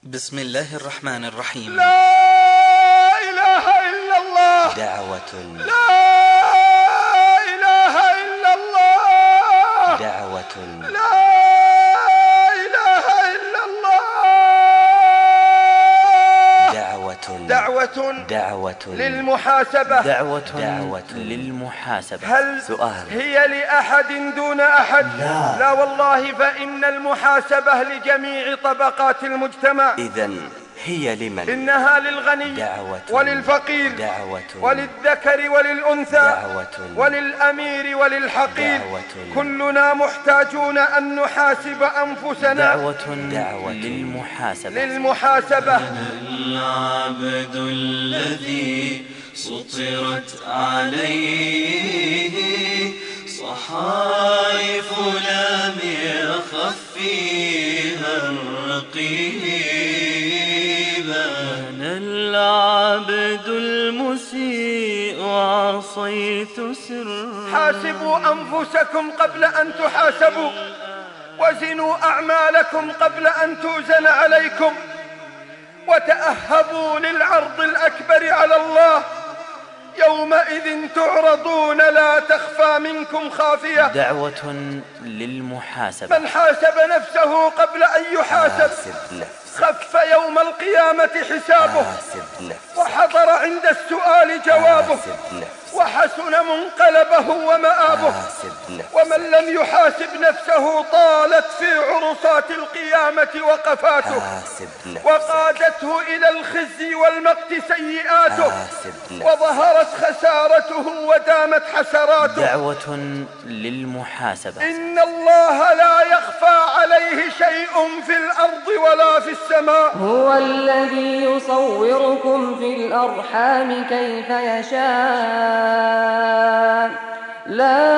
بسم الله الرحمن الرحيم. لا إله إلا الله. دعوة. لا إله إلا الله. دعوة. لا إله إلا الله. دعوة. دعوة للمحاسبة. دعوة للمحاسبة. هل سؤال: هي لأحد دون أحد؟ لا والله، فإن المحاسبة لجميع طبقات المجتمع. إذن هي لمن؟ إنها للغني دعوة وللفقير دعوة وللذكر وللأنثى دعوة وللأمير وللحقير. كلنا محتاجون أن نحاسب أنفسنا. دعوة للمحاسبة. أنا العبد الذي سطرت عليه صحائف لم يخف فيها الرقيب. أنا العبد المسيء عصيت سرا. حاسبوا أنفسكم قبل أن تحاسبوا، وزنوا أعمالكم قبل أن توزن عليكم، وتأهبوا للعرض الأكبر على الله. يومئذ تعرضون لا تخفى منكم خافية. دعوة للمحاسبة. من حاسب نفسه قبل أن يحاسب خف يوم القيامة حسابه، وحضر عند السؤال جوابه، وحسن منقلبه ومآبه. ومن لم يحاسب نفسه طالت في عرصات القيامة وقفاته، وقادته إلى الخزي والمقت سيئاته، وظهرت خسارته ودامت حسراته. دعوة للمحاسبة. إن الله لا يخفى عليه شيء في الأرض ولا في السماء. هو الذي يصوركم في الأرحام كيف يشاء. لا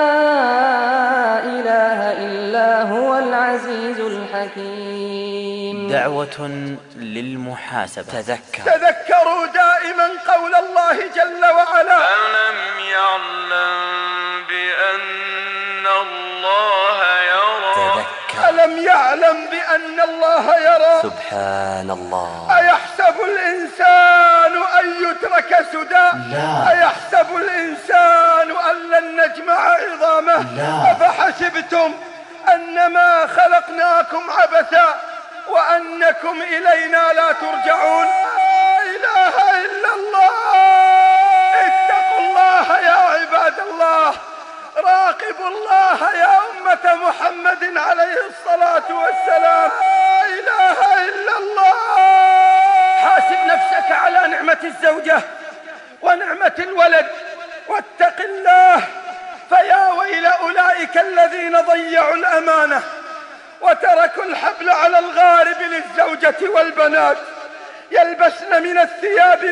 إله إلا هو العزيز الحكيم. دعوة للمحاسبة. تذكروا دائما قول الله جل وعلا: ألم يعلم بأن الله يرى. ألم يعلم بأن الله يرى. سبحان الله. أيحسب الإنسان أن يترك سدى؟ أيحسب الإنسان أن لن نجمع عظامه؟ أفحسبتم أنما خلقناكم عبثا وأنكم إلينا لا ترجعون. لا إله إلا الله. اتقوا الله يا عباد الله، راقبوا الله يا أمة محمد عليه الصلاة والسلام. لا إله إلا الله. حاسب نفسك على نعمة الزوجة ونعمة الولد، واتق الله، فيا ويل أولئك الذين ضيعوا الأمانة وتركوا الحبل على الغارب للزوجة والبنات، يلبسن من الثياب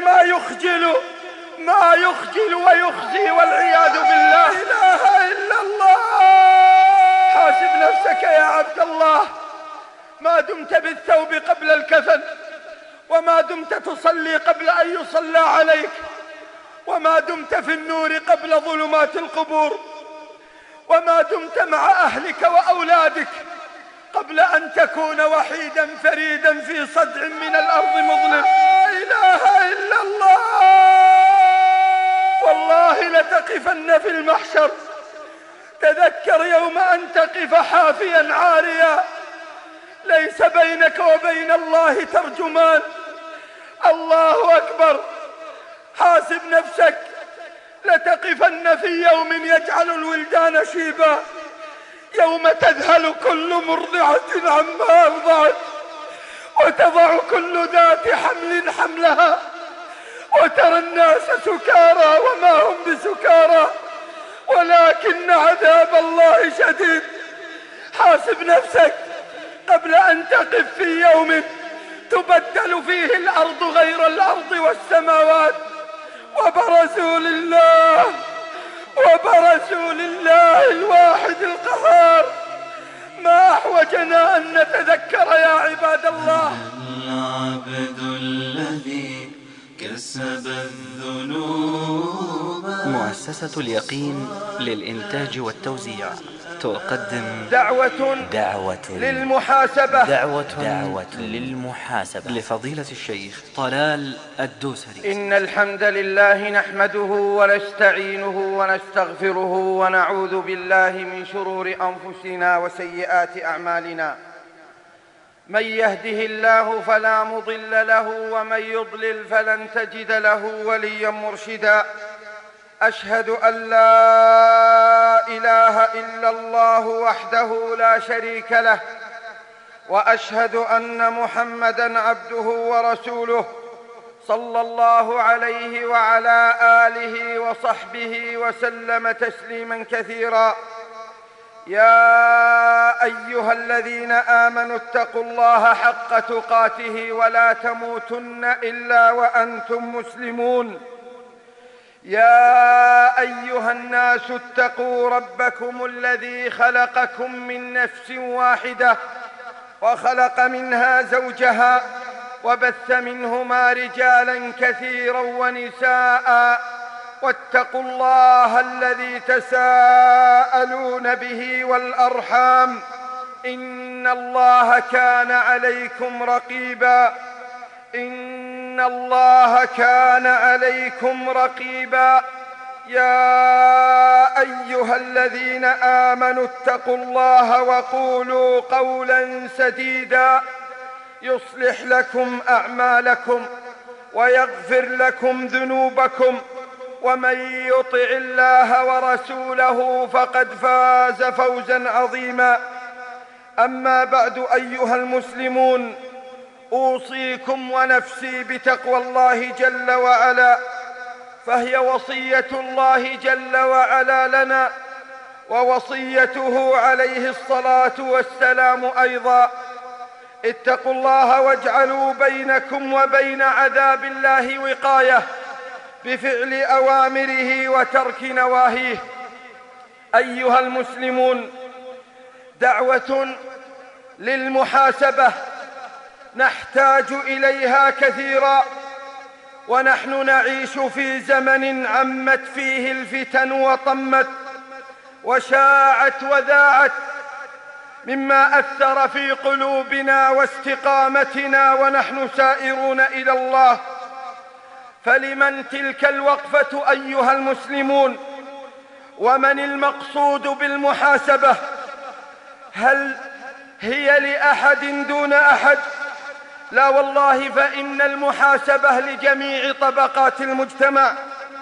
ما يخجل ويخزي والعياذ بالله. لا إله إلا الله. حاسب نفسك يا عبد الله، ما دمت بالثوب قبل الكفن، وما دمت تصلي قبل أن يصلى عليك، وما دمت في النور قبل ظلمات القبور، وما دمت مع أهلك وأولادك قبل أن تكون وحيدا فريدا في صدع من الأرض مظلم. لا إله إلا الله. والله لتقفن في المحشر. تذكر يوم أن تقف حافيا عاريا، ليس بينك وبين الله ترجمان. الله أكبر. حاسب نفسك. لتقفن في يوم يجعل الولدان شيبا، يوم تذهل كل مرضعة عما أرضعت، وتضع كل ذات حمل حملها، وترى الناس سكارى وما هم بسكارى ولكن عذاب الله شديد. حاسب نفسك قبل أن تقف في يوم تبدل فيه الأرض غير الأرض والسماوات، وبرزوا لله الواحد القهار. ما أحوجنا أن نتذكر يا عباد الله. العبد الذي كسب الذنوب. مؤسسة اليقين للإنتاج والتوزيع تقدم دعوة للمحاسبة دعوة للمحاسبة لفضيلة الشيخ طلال الدوسري. إن الحمد لله نحمده ونستعينه ونستغفره ونعوذ بالله من شرور أنفسنا وسيئات أعمالنا. من يهده الله فلا مضل له ومن يضلل فلن تجد له وليا مرشدا. أشهد أن لا إله إلا الله وحده لا شريك له، وأشهد أن محمدًا عبده ورسوله صلى الله عليه وعلى آله وصحبه وسلم تسليمًا كثيرا. يا أيها الذين آمنوا اتقوا الله حق تقاته ولا تموتن إلا وأنتم مسلمون. يا أيها الناس اتقوا ربكم الذي خلقكم من نفس واحدة وخلق منها زوجها وبث منهما رجالا كثيرا ونساء، واتقوا الله الذي تساءلون به والأرحام إن الله كان عليكم رقيبا. إن الله كان عليكم رقيبا. يا أيها الذين آمنوا اتقوا الله وقولوا قولا سديدا يصلح لكم أعمالكم ويغفر لكم ذنوبكم، ومن يطع الله ورسوله فقد فاز فوزا عظيما. أما بعد أيها المسلمون، أوصيكم ونفسي بتقوى الله جل وعلا، فهي وصية الله جل وعلا لنا، ووصيته عليه الصلاة والسلام أيضا. اتقوا الله واجعلوا بينكم وبين عذاب الله وقاية بفعل أوامره وترك نواهيه. أيها المسلمون، دعوة للمحاسبة نحتاج إليها كثيرا، ونحن نعيش في زمن عمت فيه الفتن وطمت وشاعت وذاعت، مما أثر في قلوبنا واستقامتنا ونحن سائرون إلى الله. فلمن تلك الوقفة أيها المسلمون؟ ومن المقصود بالمحاسبة؟ هل هي لأحد دون أحد؟ لا والله، فإن المحاسبة لجميع طبقات المجتمع.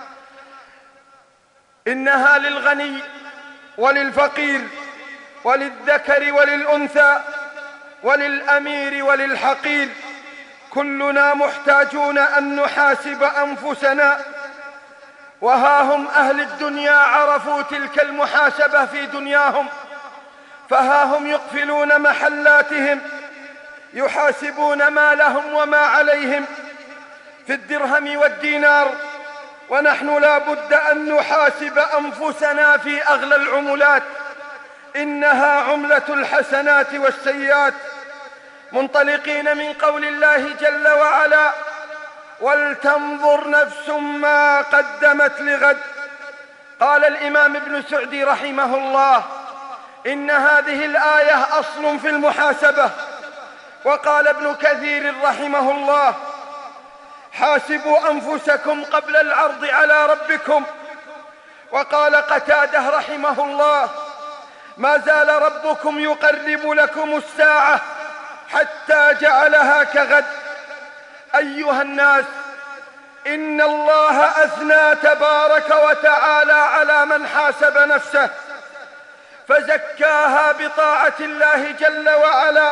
إنها للغني وللفقير وللذكر وللأنثى وللأمير وللحقير. كلنا محتاجون أن نحاسب أنفسنا، وها هم أهل الدنيا عرفوا تلك المحاسبة في دنياهم، فها هم يقفلون محلاتهم، يحاسبون ما لهم وما عليهم في الدرهم والدينار، ونحن لا بد أن نحاسب أنفسنا في أغلى العملات، إنها عملة الحسنات والسيئات، منطلقين من قول الله جل وعلا: ولتنظر نفس ما قدمت لغد. قال الإمام ابن سعدي رحمه الله: إن هذه الآية أصل في المحاسبة. وقال ابن كثير رحمه الله: حاسبوا أنفسكم قبل العرض على ربكم. وقال قتادة رحمه الله: ما زال ربكم يقرب لكم الساعة حتى جعلها كغد. أيها الناس، إن الله أثنى تبارك وتعالى على من حاسب نفسه فزكاها بطاعة الله جل وعلا،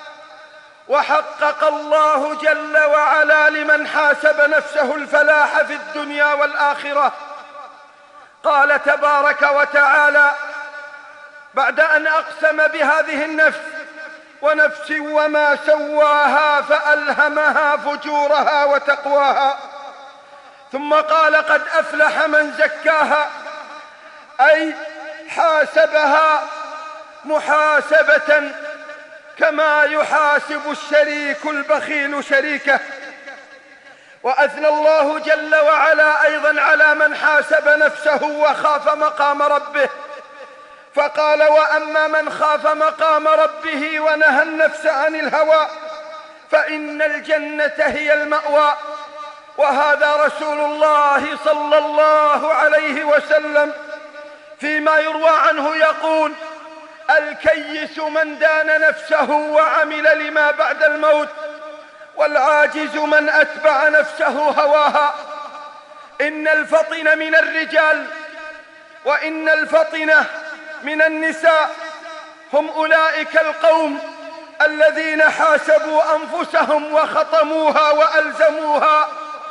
وحقق الله جل وعلا لمن حاسب نفسه الفلاح في الدنيا والآخرة. قال تبارك وتعالى بعد أن أقسم بهذه النفس: ونفس وما سواها فألهمها فجورها وتقواها. ثم قال: قد أفلح من زكاها، أي حاسبها محاسبة كما يحاسب الشريك البخيل شريكه. وأثنى الله جل وعلا أيضا على من حاسب نفسه وخاف مقام ربه، فقال: وأما من خاف مقام ربه ونهى النفس عن الهوى فإن الجنة هي المأوى. وهذا رسول الله صلى الله عليه وسلم فيما يروى عنه يقول: الكيس من دان نفسه وعمل لما بعد الموت، والعاجز من أتبع نفسه هواها. إن الفطن من الرجال وإن الفطنة من النساء هم أولئك القوم الذين حاسبوا أنفسهم وخطموها وألزموها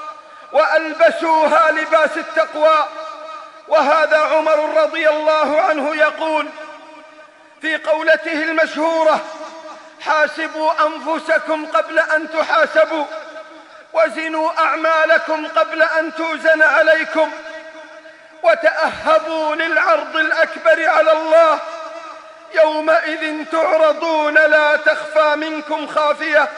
وألبسوها لباس التقوى. وهذا عمر رضي الله عنه يقول في قولته المشهورة: حاسبوا أنفسكم قبل أن تحاسبوا، وزنوا أعمالكم قبل أن توزن عليكم، وتأهبوا للعرض الأكبر على الله، يومئذ تعرضون لا تخفى منكم خافية.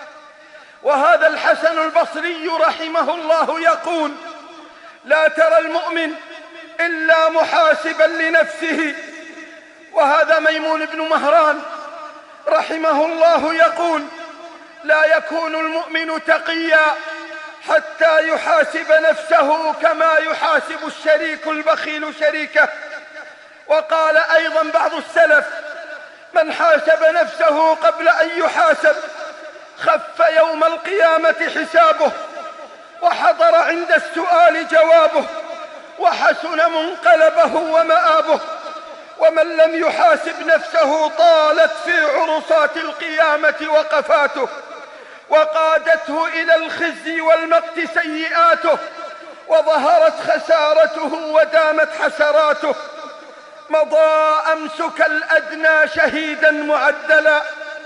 وهذا الحسن البصري رحمه الله يقول: لا ترى المؤمن إلا محاسبا لنفسه. وهذا ميمون بن مهران رحمه الله يقول: لا يكون المؤمن تقيا حتى يحاسب نفسه كما يحاسب الشريك البخيل شريكه. وقال أيضا بعض السلف: من حاسب نفسه قبل أن يحاسب خف يوم القيامة حسابه، وحضر عند السؤال جوابه، وحسن منقلبه ومآبه. ومن لم يحاسب نفسه طالت في عرصات القيامة وقفاته، وقادته إلى الخزي والمقت سيئاته، وظهرت خسارته ودامت حسراته. مضى أمسك الأدنى شهيدا معدلا،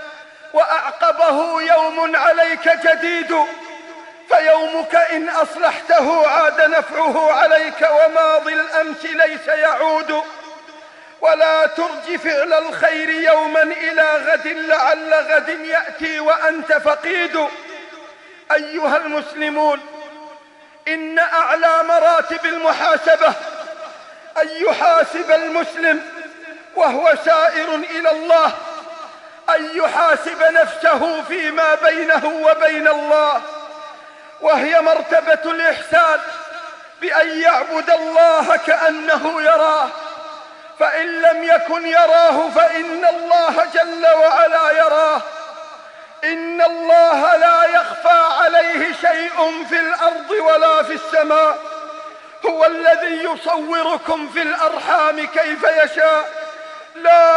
وأعقبه يوم عليك جديد، فيومك إن أصلحته عاد نفعه عليك، وماضي الأمس ليس يعود. ولا ترج فعل الخير يوما إلى غد، لعل غد يأتي وأنت فقيد. أيها المسلمون، إن أعلى مراتب المحاسبة أن يحاسب المسلم وهو سائر إلى الله، أن يحاسب نفسه فيما بينه وبين الله، وهي مرتبة الإحسان، بأن يعبد الله كأنه يراه، فإن لم يكن يراه فإن الله جل وعلا يراه. إن الله لا يخفى عليه شيء في الأرض ولا في السماء، هو الذي يصوركم في الأرحام كيف يشاء، لا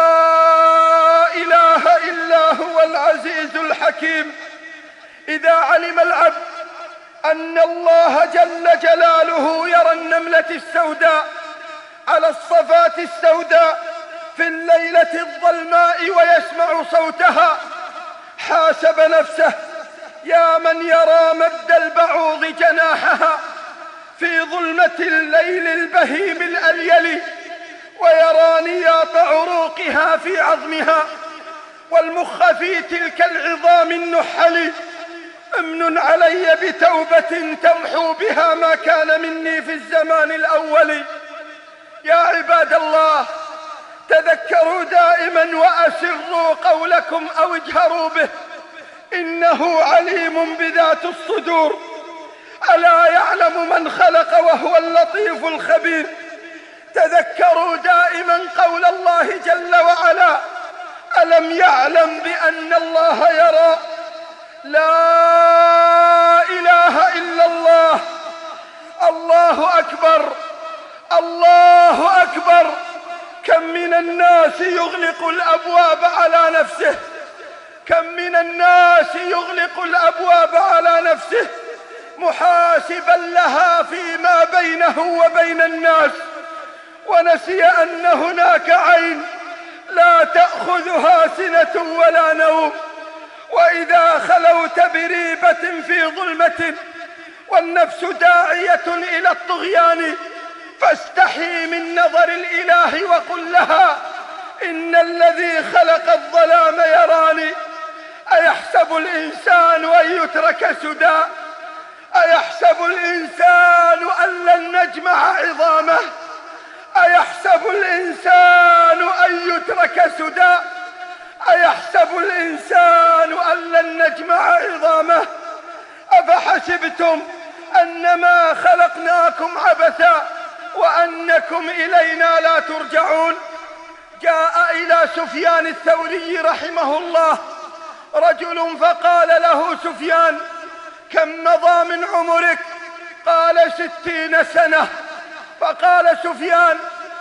إله إلا هو العزيز الحكيم. إذا علم العبد أن الله جل جلاله يرى النملة السوداء على الصفات السوداء في الليلة الظلماء ويسمع صوتها، حاسب نفسه: يا من يرى مد البعوض جناحها في ظلمة الليل البهيم الأليل، ويرى نياط عروقها في عظمها، والمخ في تلك العظام النحل، امن علي بتوبة تمحو بها ما كان مني في الزمان الأول. يا عباد الله، تذكروا دائما وأسروا قولكم أو اجهروا به، إنه عليم بذات الصدور. ألا يعلم من خلق وهو اللطيف الخبير. تذكروا دائما قول الله جل وعلا: ألم يعلم بأن الله يرى. لا إله إلا الله. الله أكبر، الله أكبر. كم من الناس يغلق الأبواب على نفسه، كم من الناس يغلق الأبواب على نفسه محاسبا لها فيما بينه وبين الناس، ونسي أن هناك عين لا تأخذها سنة ولا نوم. وإذا خلوت بريبة في ظلمة والنفس داعية إلى الطغيان، فاستحي من نظر الإله وقل لها: إن الذي خلق الظلام يراني. أيحسب الإنسان أن يترك سدى؟ أيحسب الإنسان أن لن نجمع عظامه؟ أيحسب الإنسان أن يترك سدى؟ أيحسب الإنسان أن لن نجمع عظامه؟ أفحسبتم أنما خلقناكم عبثا وأنكم إلينا لا ترجعون؟ جاء إلى سفيان الثوري رحمه الله رجل فقال له سفيان: كم مضى من عمرك؟ قال 60 سنة. فقال سفيان: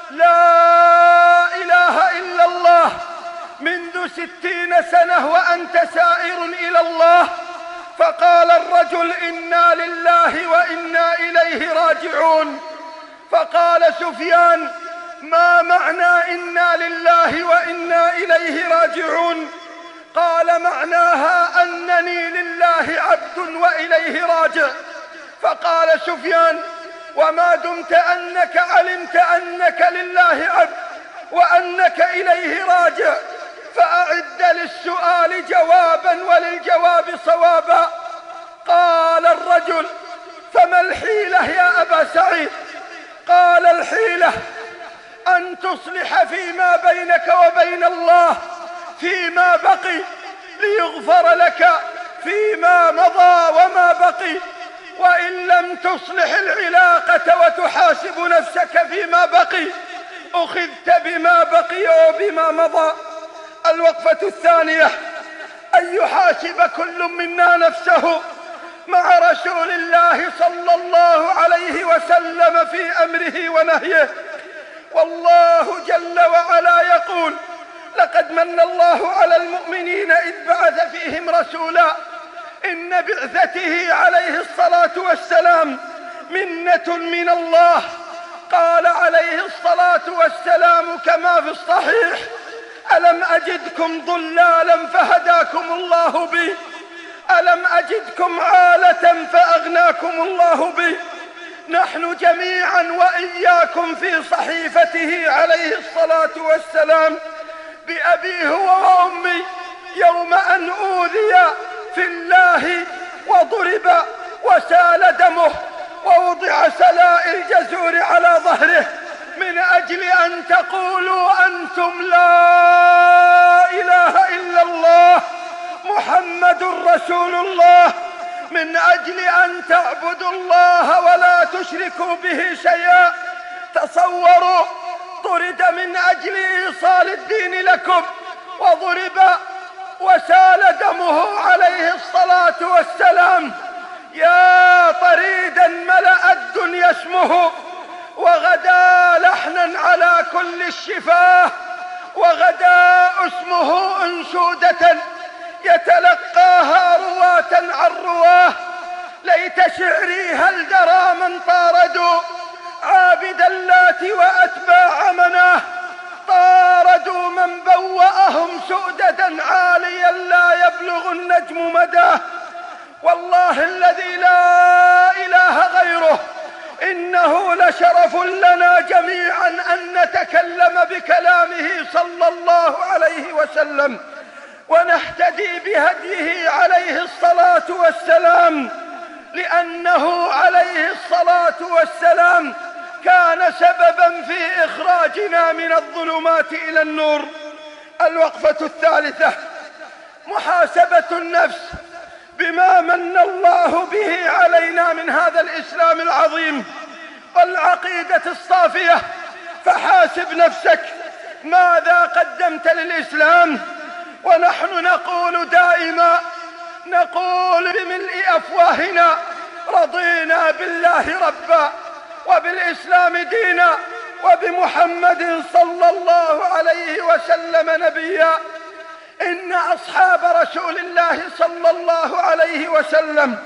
لا إله إلا الله، منذ 60 سنة وأنت سائر إلى الله؟ فقال الرجل: إنا لله وإنا إليه راجعون. فقال سفيان: ما معنى إنا لله وإنا إليه راجعون؟ قال: معناها أنني لله عبد وإليه راجع. فقال سفيان: وما دمت أنك علمت أنك لله عبد وأنك إليه راجع فأعد للسؤال جوابا وللجواب صوابا. قال الرجل: فما الحيلة يا أبا سعيد؟ قال: الحيلة أن تصلح فيما بينك وبين الله فيما بقي ليغفر لك فيما مضى وما بقي، وإن لم تصلح العلاقة وتحاسب نفسك فيما بقي أخذت بما بقي وبما مضى. الوقفة الثانية: أن يحاسب كل منا نفسه مع رسول الله صلى الله عليه وسلم في أمره ونهيه. والله جل وعلا يقول: لقد من الله على المؤمنين إذ بعث فيهم رسولا. إن بعثته عليه الصلاة والسلام منة من الله. قال عليه الصلاة والسلام كما في الصحيح: ألم أجدكم ضلالا فهداكم الله بي، ألم أجدكم عالة فأغناكم الله بي. نحن جميعا وإياكم في صحيفته عليه الصلاة والسلام بأبيه وأمي يوم أن أوذي في الله وضرب وسال دمه ووضع سلائل الجزور على ظهره من أجل أن تقولوا أنتم لا إله إلا الله محمد رسول الله، من أجل أن تعبدوا الله ولا تشركوا به شيئا. تصوروا، طرد من أجل إيصال الدين لكم وضرب وسال دمه عليه الصلاة والسلام. يا طريدا ملأ الدنيا اسمه، وغدا لحنا على كل الشفاه، وغدا اسمه أنشودة يتلقاها رواة عن رواه. ليت شعري هل درى من طاردوا عابد اللات وأتباع مناه، طاردوا من بوأهم سؤددا عاليا لا يبلغ النجم مداه. والله الذي لا إله غيره إنه لشرف لنا جميعا أن نتكلم بكلامه صلى الله عليه وسلم ونهتدي بهديه عليه الصلاة والسلام، لأنه عليه الصلاة والسلام كان سببا في إخراجنا من الظلمات إلى النور. الوقفة الثالثة: محاسبة النفس بما من الله به علينا من هذا الإسلام العظيم والعقيدة الصافية. فحاسب نفسك، ماذا قدمت للإسلام؟ ونحن نقول دائما، نقول بملء أفواهنا: رضينا بالله ربا وبالإسلام دينا وبمحمد صلى الله عليه وسلم نبيا. إن أصحاب رسول الله صلى الله عليه وسلم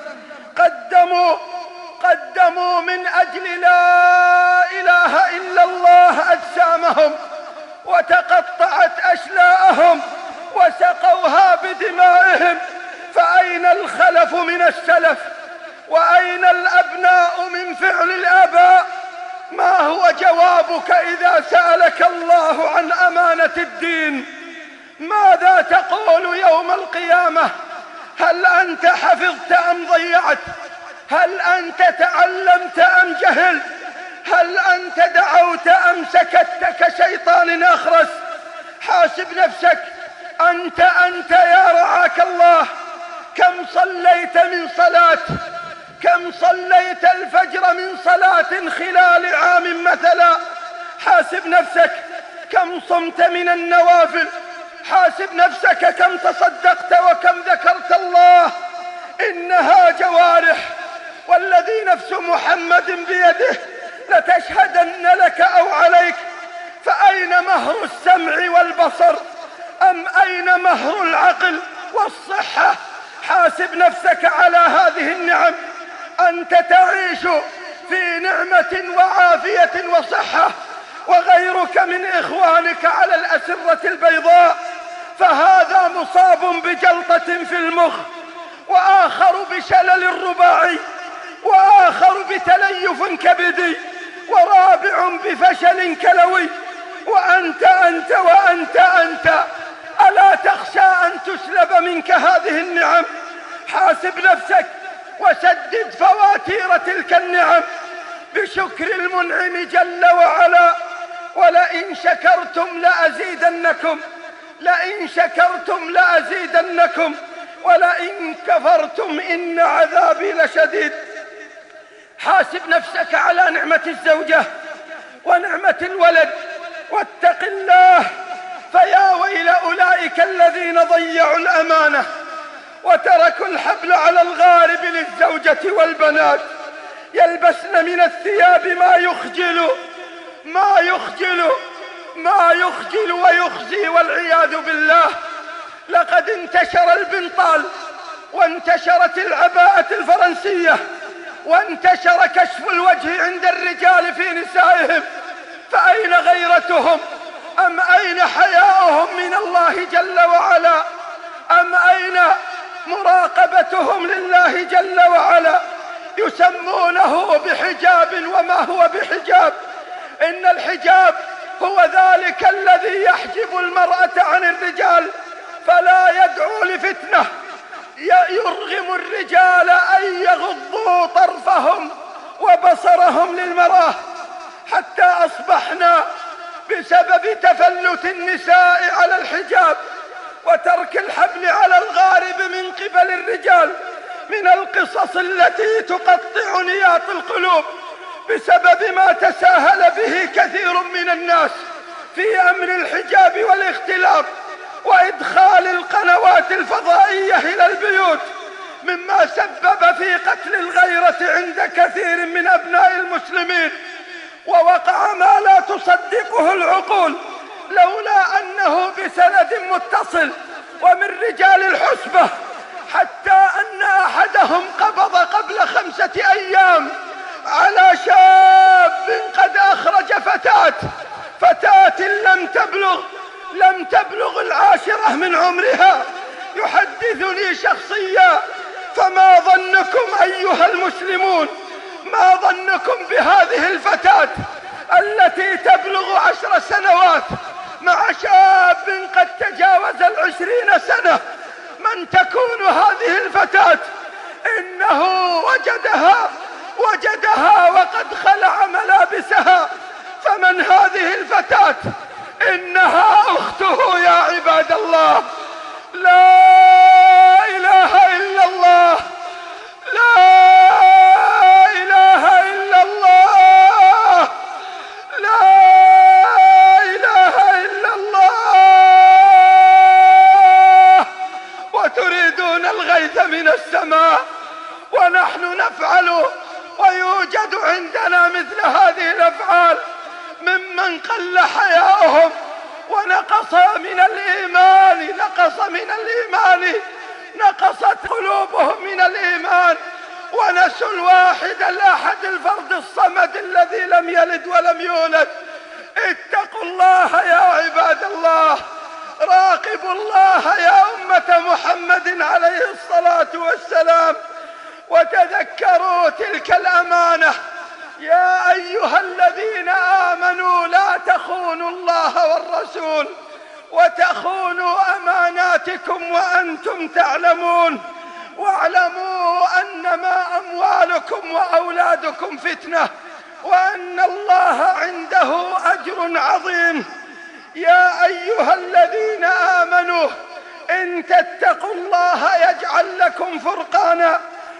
قدموا من أجل لا إله إلا الله أجسامهم، وتقطعت أشلاءهم وسقوها بدمائهم. فأين الخلف من السلف؟ وأين الأبناء من فعل الآباء؟ ما هو جوابك إذا سألك الله عن أمانة الدين؟ ماذا تقول يوم القيامة؟ هل أنت حفظت أم ضيعت؟ هل كم صليت الفجر من صلاة خلال عام مثلا؟ حاسب نفسك. كم صمت من النوافل؟ حاسب نفسك. كم تصدقت وكم ذكرت الله؟ إنها جوارح، والذي نفس محمد بيده لتشهدن لك أو عليك. فأين مهر السمع والبصر؟ أم أين مهر العقل والصحة؟ حاسب نفسك على هذه النعم. أنت تعيش في نعمة وعافية وصحة، وغيرك من إخوانك على الأسرة البيضاء، فهذا مصاب بجلطة في المخ، وآخر بشلل رباعي، وآخر بتليف كبدي، ورابع بفشل كلوي، وأنت أنت ألا تخشى أن تسلب منك هذه النعم؟ حاسب نفسك وسدد فواتير تلك النعم بشكر المنعم جل وعلا. ولئن شكرتم لأزيدنكم، لئن شكرتم لأزيدنكم، ولئن كفرتم إن عذابي لشديد. حاسب نفسك على نعمة الزوجة ونعمة الولد، واتق الله، فيا ويل أولئك الذين ضيعوا الأمانة وتركوا الحبل على الغارب للزوجة والبنات، يلبسن من الثياب ما يخجل ويخزي والعياذ بالله. لقد انتشر البنطال، وانتشرت العباءة الفرنسية، وانتشر كشف الوجه عند الرجال في نسائهم، فأين غيرتهم؟ أم أين حياؤهم من الله جل وعلا؟ أم أين مراقبتهم لله جل وعلا؟ يسمونه بحجاب وما هو بحجاب. إن الحجاب هو ذلك الذي يحجب المرأة عن الرجال فلا يدعو لفتنة، يرغم الرجال أن يغضوا طرفهم وبصرهم للمرأة، حتى أصبحنا بسبب تفلت النساء على الحجاب وترك الحبل على الغارب من قبل الرجال من القصص التي تقطع نياط القلوب، بسبب ما تساهل به كثير من الناس في أمر الحجاب والاختلاط وإدخال القنوات الفضائية إلى البيوت، مما سبب في قتل الغيرة عند كثير من أبناء المسلمين. ووقع ما لا تصدقه العقول، لولا أنه بسند متصل ومن رجال الحسبة، حتى أن أحدهم قبض قبل 5 أيام على شاب قد أخرج فتاة لم تبلغ 10 من عمرها. يحدثني شخصيا: فما ظنكم أيها المسلمون، ما ظنكم بهذه الفتاة التي تبلغ 10 سنوات مع شاب قد تجاوز 20 سنة؟ من تكون هذه الفتاة؟ إنه وجدها وقد خلع ملابسها. فمن هذه الفتاة؟ إنها أخته يا عباد الله. لا إله إلا الله، لا إله إلا الله، لا إله إلا الله. وتريدون الغيث من السماء ونحن نفعل، ويوجد عندنا مثل هذه الأفعال ممن قل حياؤهم ونقص من الإيمان، نقصت قلوبهم من الإيمان، ونسوا الواحد الأحد الفرد الصمد الذي لم يلد ولم يولد. اتقوا الله يا عباد الله، راقبوا الله يا أمة محمد عليه الصلاة والسلام، وتذكروا تلك الأمانة. يا أيها الذين آمنوا لا تخونوا الله والرسول وتخونوا أماناتكم وأنتم تعلمون. واعلموا أنما أموالكم وأولادكم فتنة، وأن الله عنده أجر عظيم. يا أيها الذين آمنوا إن تتقوا الله يجعل لكم فرقانا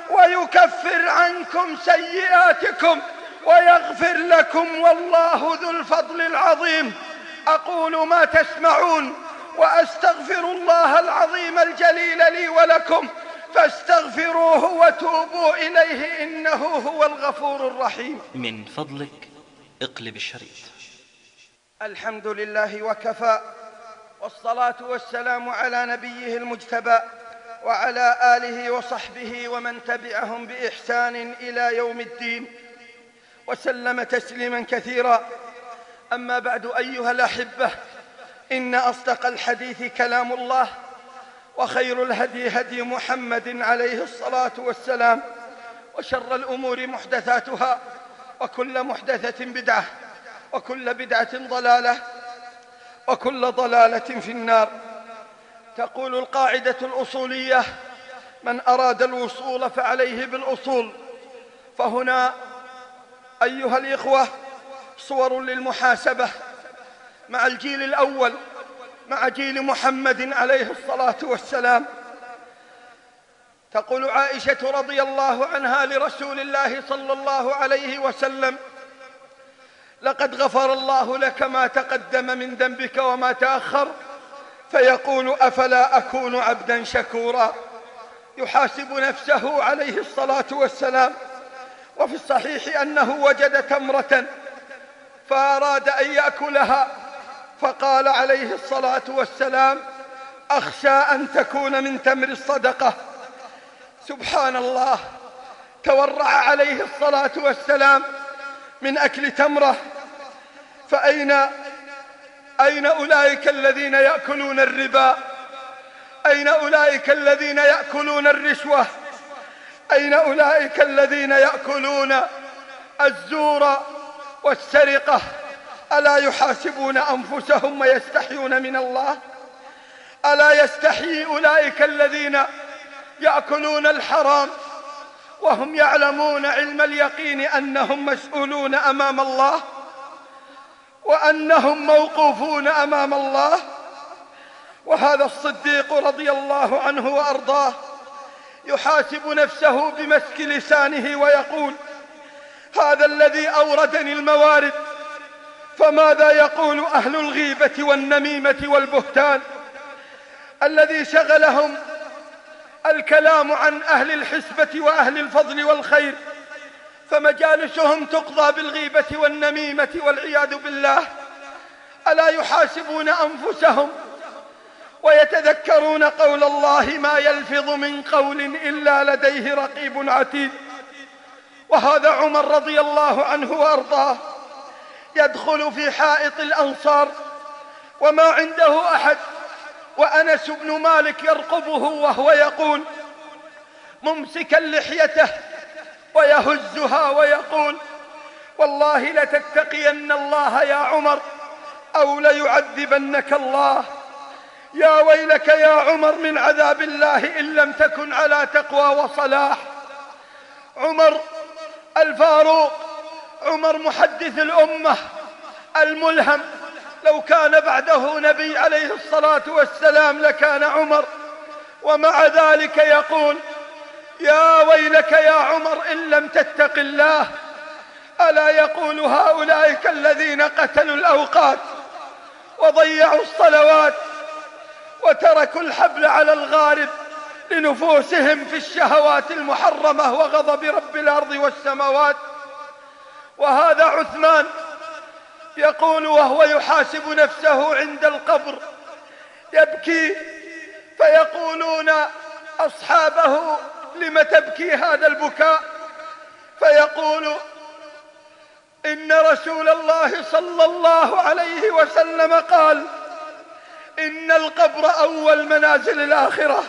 ويكفر عنكم سيئاتكم ويغفر لكم، والله ذو الفضل العظيم. أقول ما تسمعون وأستغفر الله العظيم الجليل لي ولكم، فاستغفروه وتوبوا إليه إنه هو الغفور الرحيم. من فضلك اقلب الشريط. الحمد لله وكفى، والصلاة والسلام على نبيه المجتبى وعلى آله وصحبه ومن تبعهم بإحسان إلى يوم الدين، وسلم تسليما كثيرا. أما بعد أيها الأحبة، إن أصدق الحديث كلام الله، وخير الهدي هدي محمد عليه الصلاة والسلام، وشر الأمور محدثاتها، وكل محدثة بدعة، وكل بدعة ضلالة، وكل ضلالة في النار. تقول القاعدة الأصولية: من أراد الوصول فعليه بالأصول. فهنا أيها الإخوة صور للمحاسبة مع الجيل الأول، مع جيل محمد عليه الصلاة والسلام. تقول عائشة رضي الله عنها لرسول الله صلى الله عليه وسلم: لقد غفر الله لك ما تقدم من ذنبك وما تأخر. فيقول: أفلا أكون عبدا شكورا؟ يحاسب نفسه عليه الصلاة والسلام. وفي الصحيح أنه وجد تمرة فأراد أن يأكلها، فقال عليه الصلاة والسلام: أخشى أن تكون من تمر الصدقة. سبحان الله، تورع عليه الصلاة والسلام من أكل تمرة. فأين أولئك الذين يأكلون الربا؟ أين أولئك الذين يأكلون الرشوة؟ أين أولئك الذين يأكلون الزور والسرقة؟ ألا يحاسبون أنفسهم ويستحيون من الله؟ ألا يستحيي أولئك الذين يأكلون الحرام وهم يعلمون علم اليقين أنهم مسؤولون أمام الله، وأنهم موقوفون أمام الله؟ وهذا الصديق رضي الله عنه وأرضاه يحاسب نفسه بمسك لسانه ويقول: هذا الذي أوردني الموارد، فماذا يقول أهل الغيبة والنميمة والبهتان الذي شغلهم الكلام عن أهل الحسبة وأهل الفضل والخير، فمجالسهم تقضى بالغيبة والنميمة والعياذ بالله؟ ألا يحاسبون أنفسهم ويتذكرون قول الله: ما يلفظ من قول إلا لديه رقيب عتيد؟ وهذا عمر رضي الله عنه وأرضاه يدخل في حائط الأنصار وما عنده أحد، وأنس بن مالك يرقبه وهو يقول ممسكا لحيته ويهزها ويقول: والله لتتقين الله يا عمر أو ليعذبنك الله. يا ويلك يا عمر من عذاب الله إن لم تكن على تقوى وصلاح. عمر الفاروق، عمر محدث الأمة الملهم، لو كان بعده نبي عليه الصلاة والسلام لكان عمر، ومع ذلك يقول: يا ويلك يا عمر إن لم تتق الله. ألا يقول هؤلاء الذين قتلوا الأوقات وضيعوا الصلوات وتركوا الحبل على الغارب لنفوسهم في الشهوات المحرمة وغضب رب الأرض والسماوات. وهذا عثمان يقول وهو يحاسب نفسه عند القبر يبكي، فيقولون أصحابه: لم تبكي هذا البكاء؟ فيقول: إن رسول الله صلى الله عليه وسلم قال: إن القبر أول منازل الآخرة.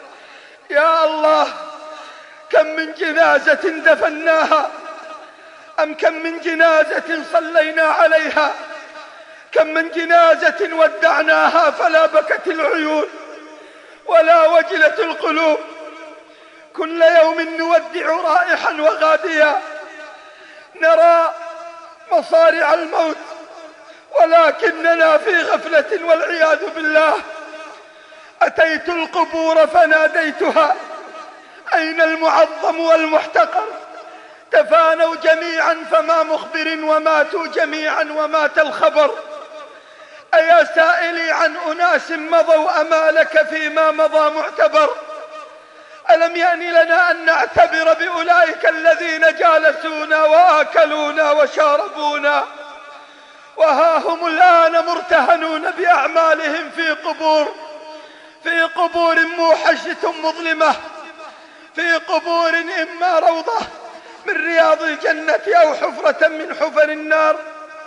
يا الله، كم من جنازة دفناها، أم كم من جنازة صلينا عليها، كم من جنازة ودعناها فلا بكت العيون ولا وجلت القلوب. كل يوم نودع رائحا وغاديا، نرى مصارع الموت ولكننا في غفلة والعياذ بالله. أتيت القبور فناديتها أين المعظم والمحتقر؟ تفانوا جميعا فما مخبر، وماتوا جميعا ومات الخبر. أيا سائلي عن أناس مضوا أما لك فيما مضى معتبر؟ ألم يأن لنا أن نعتبر بأولئك الذين جالسونا وآكلونا وشاربونا، وها هم الآن مرتهنون بأعمالهم في قبور موحشة مظلمة، في قبور إما روضة من رياض الجنة أو حفرة من حفر النار.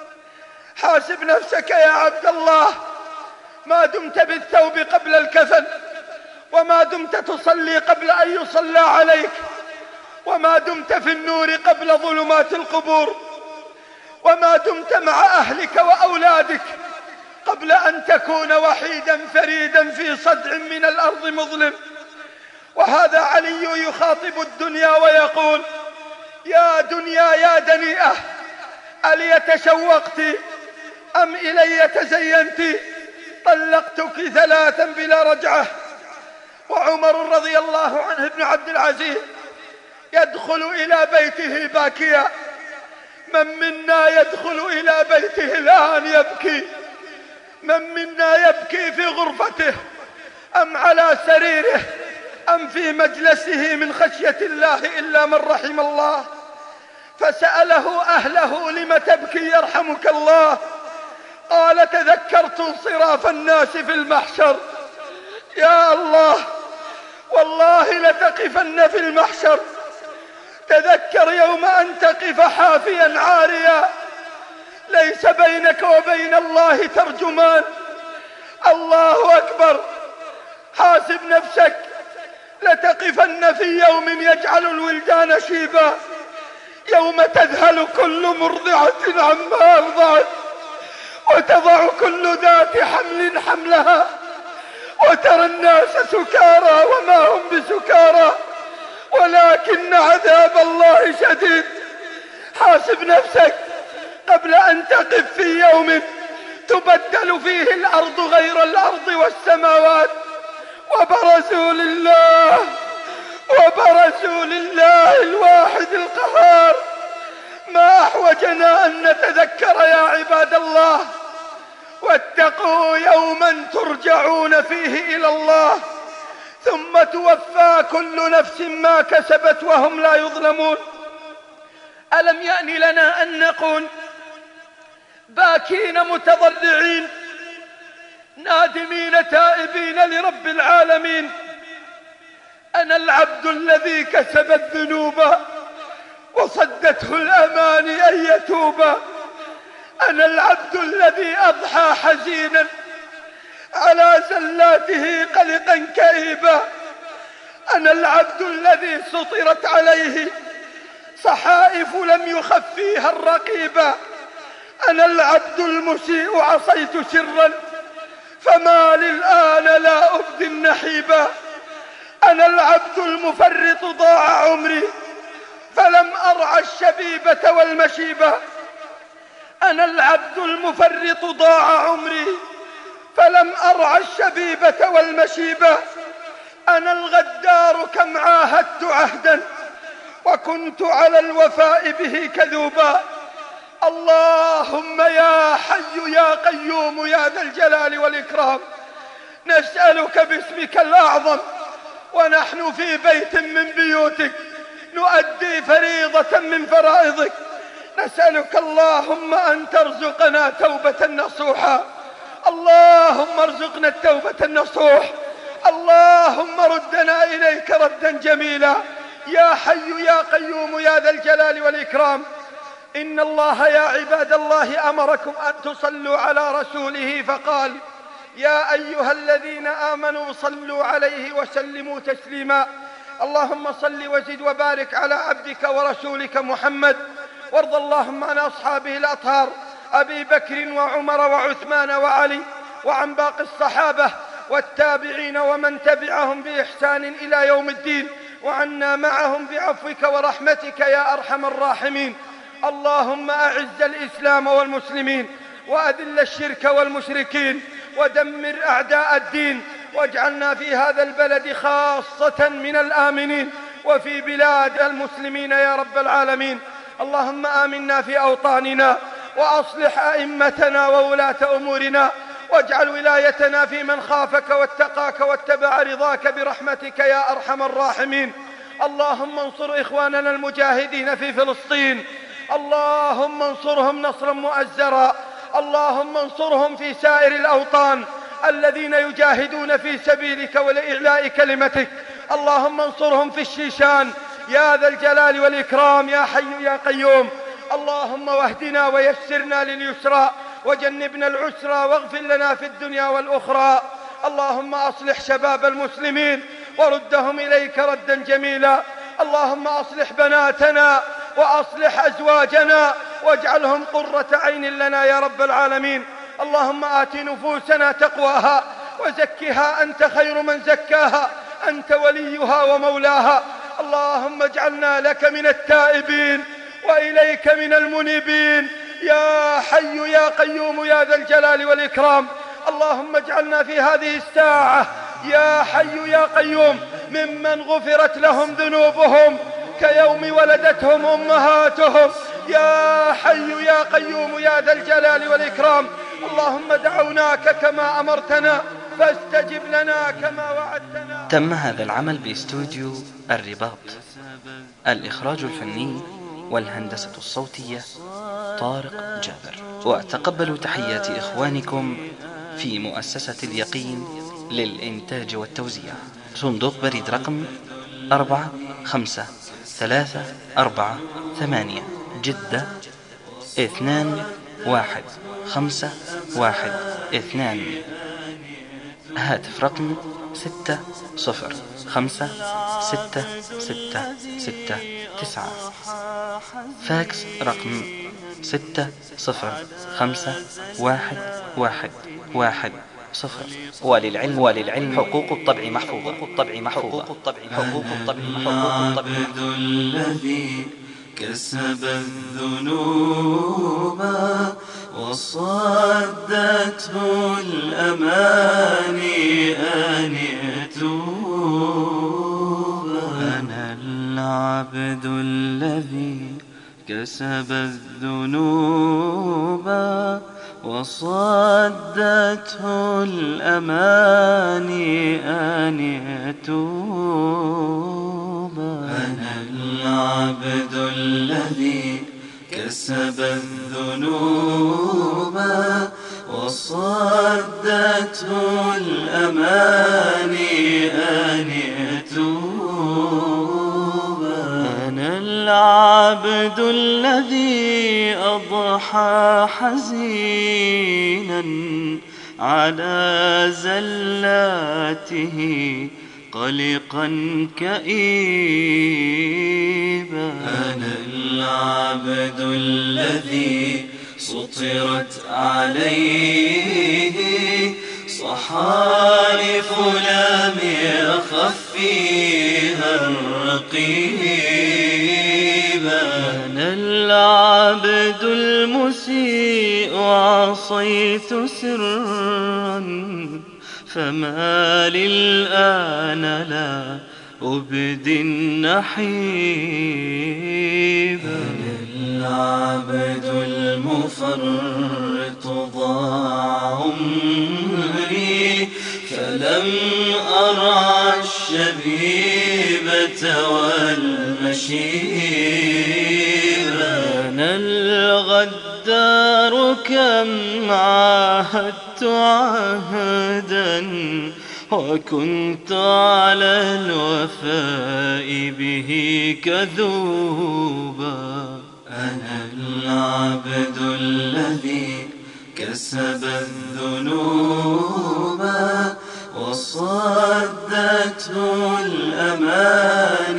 حاسب نفسك يا عبد الله، ما دمت بالثوب قبل الكفن، وما دمت تصلي قبل أن يصلى عليك، وما دمت في النور قبل ظلمات القبور، وما دمت مع أهلك وأولادك قبل أن تكون وحيدا فريدا في صدع من الأرض مظلم. وهذا علي يخاطب الدنيا ويقول: يا دنيا يا دنيئة، ألي تشوقت أم إلي تزينت؟ طلقتك 3 بلا رجعة. وعمر رضي الله عنه ابن عبد العزيز يدخل إلى بيته باكيا. من منا يدخل إلى بيته الآن يبكي؟ من منا يبكي في غرفته أم على سريره أم في مجلسه من خشية الله إلا من رحم الله؟ فسأله أهله: لم تبكي يرحمك الله؟ قال: تذكرت انصراف الناس في المحشر. يا الله، والله لتقفن في المحشر. تذكر يوم أن تقف حافيا عاريا، ليس بينك وبين الله ترجمان. الله أكبر. حاسب نفسك، لتقفن في يوم يجعل الولدان شيبا، يوم تذهل كل مرضعة عما أرضعت، وتضع كل ذات حمل حملها، وترى الناس سكارى وما هم بسكارى ولكن عذاب الله شديد. حاسب نفسك قبل أن تقف في يوم تبدل فيه الأرض غير الأرض والسماوات، وبرزوا لله الواحد القهار. ما أحوجنا أن نتذكر يا عباد الله. واتقوا يوما ترجعون فيه إلى الله، ثم توفى كل نفس ما كسبت وهم لا يظلمون. ألم يأن لنا أن نكون باكين متضرعين نادمين تائبين لرب العالمين؟ أنا العبد الذي كسب الذنوب وصدته الأماني أن يتوب. أنا العبد الذي أضحى حزينا على زلاته قلقا كئيبا. أنا العبد الذي سطرت عليه صحائف لم يخفيها الرقيبا. أنا العبد المسيء عصيت سرا فما للآن لا أبدي النحيبا. أنا العبد المفرط ضاع عمري فلم أرعى الشبيبة والمشيبة. أنا العبد المفرط ضاع عمري فلم أرعى الشبيبة والمشيبة. أنا الغدار كم عاهدت عهدا وكنت على الوفاء به كذوبا. اللهم يا حي يا قيوم يا ذا الجلال والإكرام، نسألك باسمك الأعظم ونحن في بيت من بيوتك نؤدي فريضة من فرائضك، نسألك اللهم أن ترزقنا توبة نصوحا. اللهم ارزقنا التوبة النصوح. اللهم ردنا إليك ردا جميلا. يا حي يا قيوم يا ذا الجلال والإكرام، إن الله يا عباد الله أمركم أن تصلوا على رسوله فقال: يا أيها الذين آمنوا صلوا عليه وسلموا تسليما. اللهم صل وزد وبارك على عبدك ورسولك محمد، وارض اللهم عن أصحابه الأطهار أبي بكر وعمر وعثمان وعلي، وعن باقي الصحابة والتابعين ومن تبعهم بإحسان إلى يوم الدين، وعنا معهم بعفوك ورحمتك يا أرحم الراحمين. اللهم أعز الإسلام والمسلمين، وأذل الشرك والمشركين، ودمر أعداء الدين، واجعلنا في هذا البلد خاصة من الآمنين، وفي بلاد المسلمين يا رب العالمين. اللهم آمنا في أوطاننا، وأصلح أئمتنا وولاة أمورنا، واجعل ولايتنا في من خافك واتقاك واتبع رضاك برحمتك يا أرحم الراحمين. اللهم انصر إخواننا المجاهدين في فلسطين، اللهم انصرهم نصرا مؤزرا، اللهم انصرهم في سائر الأوطان الذين يجاهدون في سبيلك ولإعلاء كلمتك. اللهم انصرهم في الشيشان يا ذا الجلال والإكرام يا حي يا قيوم. اللهم واهدنا ويسرنا لليسرى وجنبنا العسرى، واغفر لنا في الدنيا والأخرى. اللهم أصلح شباب المسلمين وردهم إليك ردا جميلا. اللهم أصلح بناتنا وأصلح أزواجنا واجعلهم قرة عين لنا يا رب العالمين. اللهم آت نفوسنا تقواها وزكها أنت خير من زكاها، أنت وليها ومولاها. اللهم اجعلنا لك من التائبين وإليك من المنيبين يا حي يا قيوم يا ذا الجلال والإكرام. اللهم اجعلنا في هذه الساعة يا حي يا قيوم ممن غفرت لهم ذنوبهم كيوم ولدتهم أمهاتهم يا حي يا قيوم يا ذا الجلال والإكرام. اللهم دعوناك كما أمرتنا فاستجب لنا كما وعدتنا. تم هذا العمل باستوديو الرباط. الإخراج الفني والهندسة الصوتية طارق جابر. وتقبلوا تحيات إخوانكم في مؤسسة اليقين للإنتاج والتوزيع. صندوق بريد رقم 45348 جدة 21512. هاتف رقم 60566669. فاكس رقم 6051110. وللعلم حقوق الطبع محفوظة. العبد الذي كسب الذنوب وصدته الأماني أن يتوب. أنا العبد الذي كسب الذنوب وصدته الأماني أن يتوب. أنا العبد الذي كسب الذنوب وصدته الأماني أن يتوب. أنا العبد الذي أضحى حزينا على زلاته قلقا كئيبا. أنا العبد الذي سطرت عليه صحائف لم يخف فيها الرقيبا. أنا العبد المسيء عصيت سرا فما للآن لا أبدي النحيب. أنا العبد المفرط ضاع عمري فلم أرع الشبيبة والمشيب. أنا الغدار كم عاهدت عهدا وكنت على الوفاء به كذوبا. أنا العبد الذي كسب الذنوب وصدته الأمان